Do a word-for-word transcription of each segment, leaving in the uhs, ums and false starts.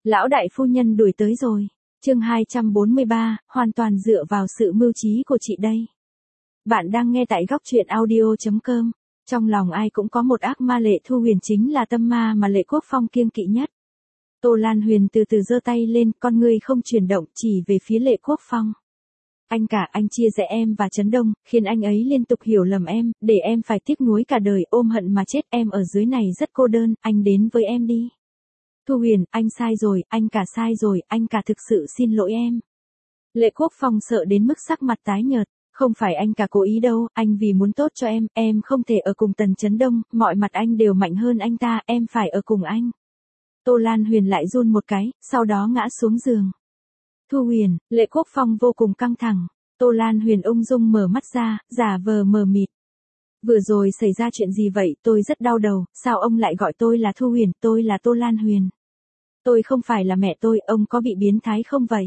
Lão đại phu nhân đuổi tới rồi. Chương hai trăm bốn mươi ba, hoàn toàn dựa vào sự mưu trí của chị đây. Bạn đang nghe tại góc truyện audio chấm com. Trong lòng ai cũng có một ác ma, Lệ Thu Huyền chính là tâm ma mà Lệ Quốc Phong kiêng kỵ nhất. Tô Lan Huyền từ từ giơ tay lên, con người không chuyển động, chỉ về phía Lệ Quốc Phong. Anh cả, anh chia rẽ em và Trấn Đông, khiến anh ấy liên tục hiểu lầm em, để em phải tiếc nuối cả đời, ôm hận mà chết. Em ở dưới này rất cô đơn, anh đến với em đi. Thu Huyền, anh sai rồi, anh cả sai rồi, anh cả thực sự xin lỗi em. Lệ Quốc Phong sợ đến mức sắc mặt tái nhợt. Không phải anh cả cố ý đâu, anh vì muốn tốt cho em, em không thể ở cùng Tần Trấn Đông, mọi mặt anh đều mạnh hơn anh ta, em phải ở cùng anh. Tô Lan Huyền lại run một cái, sau đó ngã xuống giường. Thu Huyền, Lệ Quốc Phong vô cùng căng thẳng. Tô Lan Huyền ung dung mở mắt ra, giả vờ mờ mịt. Vừa rồi xảy ra chuyện gì vậy, tôi rất đau đầu, sao ông lại gọi tôi là Thu Huyền, tôi là Tô Lan Huyền. Tôi không phải là mẹ tôi, ông có bị biến thái không vậy?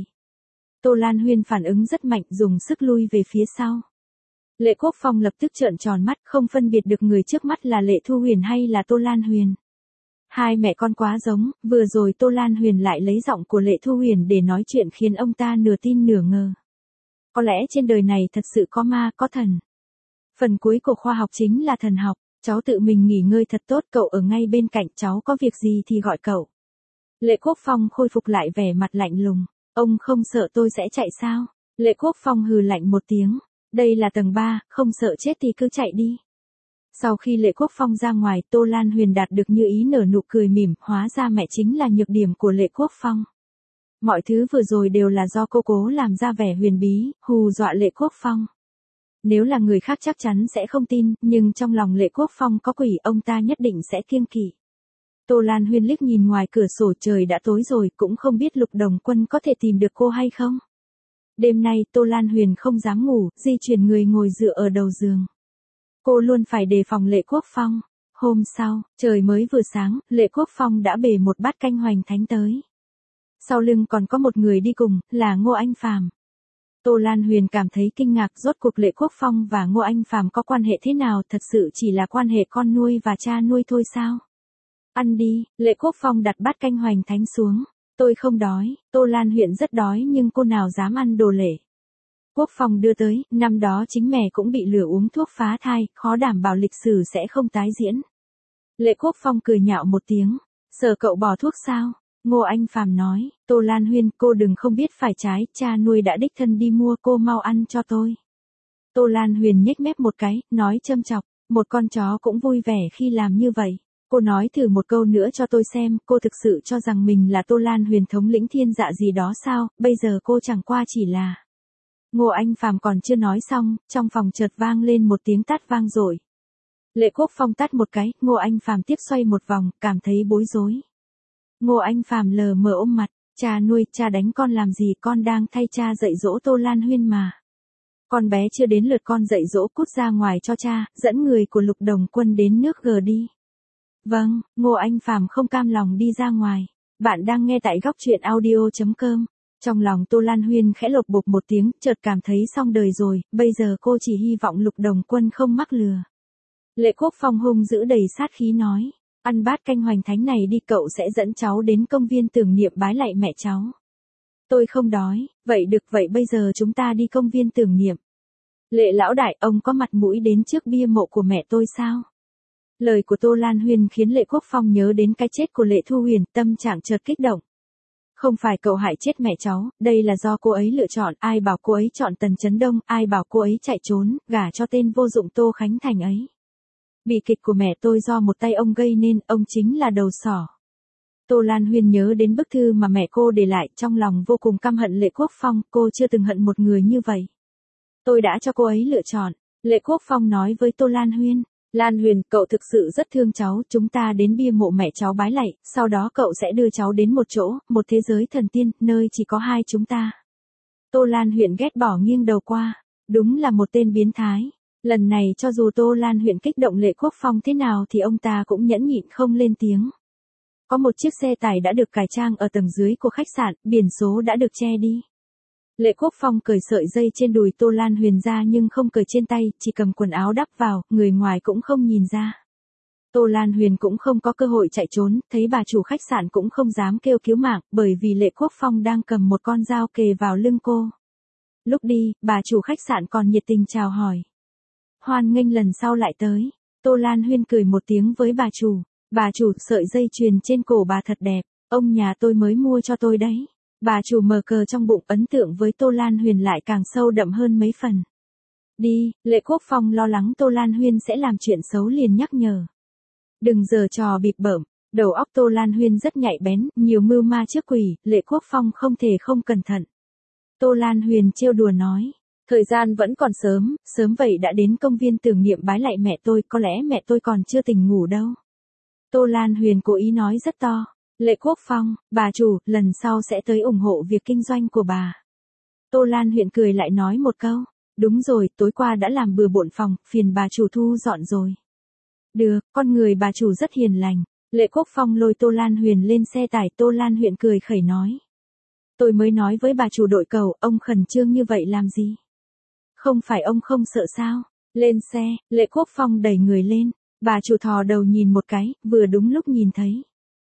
Tô Lan Huyền phản ứng rất mạnh, dùng sức lui về phía sau. Lệ Quốc Phong lập tức trợn tròn mắt, không phân biệt được người trước mắt là Lệ Thu Huyền hay là Tô Lan Huyền. Hai mẹ con quá giống, vừa rồi Tô Lan Huyền lại lấy giọng của Lệ Thu Huyền để nói chuyện khiến ông ta nửa tin nửa ngờ. Có lẽ trên đời này thật sự có ma, có thần. Phần cuối của khoa học chính là thần học. Cháu tự mình nghỉ ngơi thật tốt, cậu ở ngay bên cạnh, cháu có việc gì thì gọi cậu. Lệ Quốc Phong khôi phục lại vẻ mặt lạnh lùng. Ông không sợ tôi sẽ chạy sao? Lệ Quốc Phong hừ lạnh một tiếng. Đây là tầng ba, không sợ chết thì cứ chạy đi. Sau khi Lệ Quốc Phong ra ngoài, Tô Lan Huyền đạt được như ý nở nụ cười mỉm, hóa ra mẹ chính là nhược điểm của Lệ Quốc Phong. Mọi thứ vừa rồi đều là do cô cố làm ra vẻ huyền bí, hù dọa Lệ Quốc Phong. Nếu là người khác chắc chắn sẽ không tin, nhưng trong lòng Lệ Quốc Phong có quỷ, ông ta nhất định sẽ kiêng kỵ. Tô Lan Huyền liếc nhìn ngoài cửa sổ, trời đã tối rồi, cũng không biết Lục Đồng Quân có thể tìm được cô hay không. Đêm nay Tô Lan Huyền không dám ngủ, di chuyển người ngồi dựa ở đầu giường. Cô luôn phải đề phòng Lệ Quốc Phong. Hôm sau, trời mới vừa sáng, Lệ Quốc Phong đã bề một bát canh hoành thánh tới. Sau lưng còn có một người đi cùng, là Ngô Anh Phàm. Tô Lan Huyền cảm thấy kinh ngạc, rốt cuộc Lệ Quốc Phong và Ngô Anh Phàm có quan hệ thế nào, thật sự chỉ là quan hệ con nuôi và cha nuôi thôi sao? Ăn đi, Lệ Quốc Phong đặt bát canh hoành thánh xuống. Tôi không đói, Tô Lan Huyền rất đói nhưng cô nào dám ăn đồ lể. Quốc Phong đưa tới, năm đó chính mẹ cũng bị lừa uống thuốc phá thai, khó đảm bảo lịch sử sẽ không tái diễn. Lệ Quốc Phong cười nhạo một tiếng, sợ cậu bỏ thuốc sao? Ngô Anh Phàm nói, Tô Lan Huyền, cô đừng không biết phải trái, cha nuôi đã đích thân đi mua, cô mau ăn cho tôi. Tô Lan Huyền nhếch mép một cái, nói châm chọc, một con chó cũng vui vẻ khi làm như vậy. Cô nói thử một câu nữa cho tôi xem, cô thực sự cho rằng mình là Tô Lan Huyền thống lĩnh thiên dạ gì đó sao, bây giờ cô chẳng qua chỉ là... Ngô Anh Phàm còn chưa nói xong, trong phòng chợt vang lên một tiếng tát vang dội. Lệ Quốc Phong tát một cái, Ngô Anh Phàm tiếp xoay một vòng, cảm thấy bối rối. Ngô Anh Phàm lờ mờ ôm mặt, cha nuôi, cha đánh con làm gì, con đang thay cha dạy dỗ Tô Lan Huyền mà. Con bé chưa đến lượt con dạy dỗ, cút ra ngoài cho cha, dẫn người của Lục Đồng Quân đến nước G đi. Vâng, Ngô Anh Phàm không cam lòng đi ra ngoài. Bạn đang nghe tại góc truyện audio chấm com. Trong lòng Tô Lan Huyền khẽ lộc bộc một tiếng, chợt cảm thấy xong đời rồi, bây giờ cô chỉ hy vọng Lục Đồng Quân không mắc lừa. Lệ Quốc Phong hung dữ đầy sát khí nói, ăn bát canh hoành thánh này đi, cậu sẽ dẫn cháu đến công viên tưởng niệm bái lạy mẹ cháu. Tôi không đói, vậy được, vậy bây giờ chúng ta đi công viên tưởng niệm. Lệ lão đại, ông có mặt mũi đến trước bia mộ của mẹ tôi sao? Lời của Tô Lan Huyền khiến Lệ Quốc Phong nhớ đến cái chết của Lệ Thu Huyền, tâm trạng chợt kích động. Không phải cậu hại chết mẹ cháu, đây là do cô ấy lựa chọn, ai bảo cô ấy chọn Tần Trấn Đông, ai bảo cô ấy chạy trốn, gả cho tên vô dụng Tô Khánh Thành ấy. Bi kịch của mẹ tôi do một tay ông gây nên, ông chính là đầu sỏ. Tô Lan Huyền nhớ đến bức thư mà mẹ cô để lại, trong lòng vô cùng căm hận Lệ Quốc Phong, cô chưa từng hận một người như vậy. Tôi đã cho cô ấy lựa chọn, Lệ Quốc Phong nói với Tô Lan Huyền. Lan Huyền, cậu thực sự rất thương cháu, chúng ta đến bia mộ mẹ cháu bái lạy, sau đó cậu sẽ đưa cháu đến một chỗ, một thế giới thần tiên, nơi chỉ có hai chúng ta. Tô Lan Huyền ghét bỏ nghiêng đầu qua, đúng là một tên biến thái. Lần này cho dù Tô Lan Huyền kích động Lệ Quốc Phong thế nào thì ông ta cũng nhẫn nhịn không lên tiếng. Có một chiếc xe tải đã được cải trang ở tầng dưới của khách sạn, biển số đã được che đi. Lệ Quốc Phong cởi sợi dây trên đùi Tô Lan Huyền ra nhưng không cởi trên tay, chỉ cầm quần áo đắp vào, người ngoài cũng không nhìn ra. Tô Lan Huyền cũng không có cơ hội chạy trốn, thấy bà chủ khách sạn cũng không dám kêu cứu mạng, bởi vì Lệ Quốc Phong đang cầm một con dao kề vào lưng cô. Lúc đi, bà chủ khách sạn còn nhiệt tình chào hỏi. Hoan nghênh lần sau lại tới. Tô Lan Huyên cười một tiếng với bà chủ. Bà chủ, sợi dây chuyền trên cổ bà thật đẹp, ông nhà tôi mới mua cho tôi đấy. Bà chủ mờ cờ trong bụng, ấn tượng với Tô Lan Huyền lại càng sâu đậm hơn mấy phần. Đi, Lệ Quốc Phong lo lắng Tô Lan Huyên sẽ làm chuyện xấu liền nhắc nhở. Đừng giở trò bịp bợm, đầu óc Tô Lan Huyên rất nhạy bén, nhiều mưu ma trước quỷ, Lệ Quốc Phong không thể không cẩn thận. Tô Lan Huyền trêu đùa nói, thời gian vẫn còn sớm, sớm vậy đã đến công viên tưởng niệm bái lạy mẹ tôi, có lẽ mẹ tôi còn chưa tỉnh ngủ đâu. Tô Lan Huyền cố ý nói rất to, Lệ Quốc Phong, bà chủ, lần sau sẽ tới ủng hộ việc kinh doanh của bà. Tô Lan Huyền cười lại nói một câu, đúng rồi, tối qua đã làm bừa bộn phòng, phiền bà chủ thu dọn rồi. Được, con người bà chủ rất hiền lành. Lệ Quốc Phong lôi Tô Lan Huyền lên xe tải, Tô Lan Huyền cười khẩy nói. Tôi mới nói với bà chủ đội cầu, ông khẩn trương như vậy làm gì? Không phải ông không sợ sao? Lên xe, Lệ Quốc Phong đẩy người lên. Bà chủ thò đầu nhìn một cái, vừa đúng lúc nhìn thấy.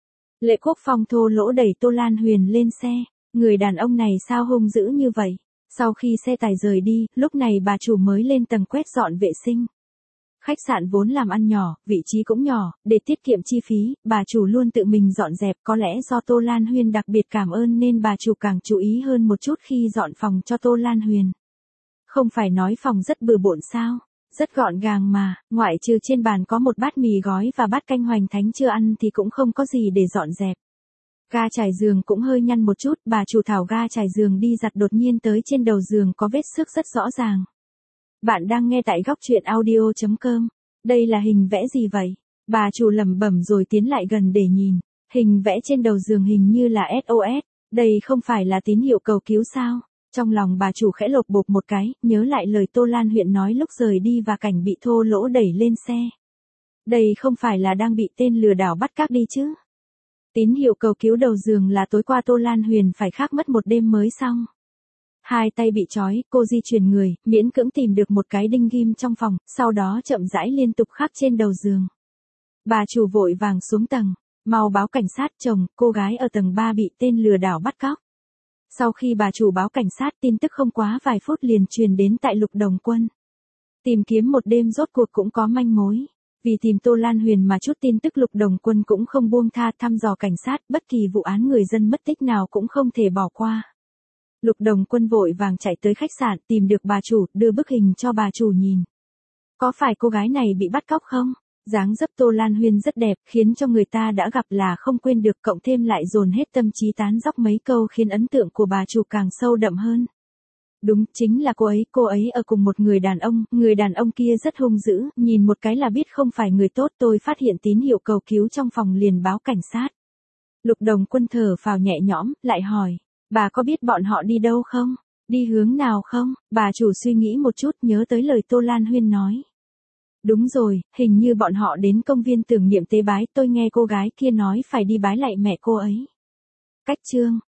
Lệ Quốc Phong thô lỗ đẩy Tô Lan Huyền lên xe. Người đàn ông này sao hung dữ như vậy? Sau khi xe tải rời đi, lúc này bà chủ mới lên tầng quét dọn vệ sinh. Khách sạn vốn làm ăn nhỏ, vị trí cũng nhỏ, để tiết kiệm chi phí, bà chủ luôn tự mình dọn dẹp, có lẽ do Tô Lan Huyền đặc biệt cảm ơn nên bà chủ càng chú ý hơn một chút khi dọn phòng cho Tô Lan Huyền. Không phải nói phòng rất bừa bộn sao, rất gọn gàng mà, ngoại trừ trên bàn có một bát mì gói và bát canh hoành thánh chưa ăn thì cũng không có gì để dọn dẹp. Ga trải giường cũng hơi nhăn một chút, bà chủ tháo ga trải giường đi giặt đột nhiên tới trên đầu giường có vết xước rất rõ ràng. Bạn đang nghe tại góc truyện audio chấm com. Đây là hình vẽ gì vậy? Bà chủ lẩm bẩm rồi tiến lại gần để nhìn. Hình vẽ trên đầu giường hình như là ét ô ét. Đây không phải là tín hiệu cầu cứu sao? Trong lòng bà chủ khẽ lột bột một cái, nhớ lại lời Tô Lan Huyền nói lúc rời đi và cảnh bị thô lỗ đẩy lên xe. Đây không phải là đang bị tên lừa đảo bắt cóc đi chứ? Tín hiệu cầu cứu đầu giường là tối qua Tô Lan Huyền phải khắc mất một đêm mới xong. Hai tay bị trói, cô di chuyển người, miễn cưỡng tìm được một cái đinh ghim trong phòng, sau đó chậm rãi liên tục khắc trên đầu giường. Bà chủ vội vàng xuống tầng, mau báo cảnh sát, chồng, cô gái ở tầng ba bị tên lừa đảo bắt cóc. Sau khi bà chủ báo cảnh sát, tin tức không quá vài phút liền truyền đến tại Lục Đồng Quân. Tìm kiếm một đêm rốt cuộc cũng có manh mối. Vì tìm Tô Lan Huyền mà chút tin tức Lục Đồng Quân cũng không buông tha, thăm dò cảnh sát, bất kỳ vụ án người dân mất tích nào cũng không thể bỏ qua. Lục Đồng Quân vội vàng chạy tới khách sạn, tìm được bà chủ, đưa bức hình cho bà chủ nhìn. Có phải cô gái này bị bắt cóc không? Dáng dấp Tô Lan Huyền rất đẹp, khiến cho người ta đã gặp là không quên được, cộng thêm lại dồn hết tâm trí tán dóc mấy câu khiến ấn tượng của bà chủ càng sâu đậm hơn. Đúng, chính là cô ấy, cô ấy ở cùng một người đàn ông, người đàn ông kia rất hung dữ, nhìn một cái là biết không phải người tốt, tôi phát hiện tín hiệu cầu cứu trong phòng liền báo cảnh sát. Lục Đồng Quân thở phào nhẹ nhõm, lại hỏi, bà có biết bọn họ đi đâu không? Đi hướng nào không? Bà chủ suy nghĩ một chút, nhớ tới lời Tô Lan Huyền nói. Đúng rồi, hình như bọn họ đến công viên tưởng niệm tế bái, tôi nghe cô gái kia nói phải đi bái lại mẹ cô ấy. Cách chương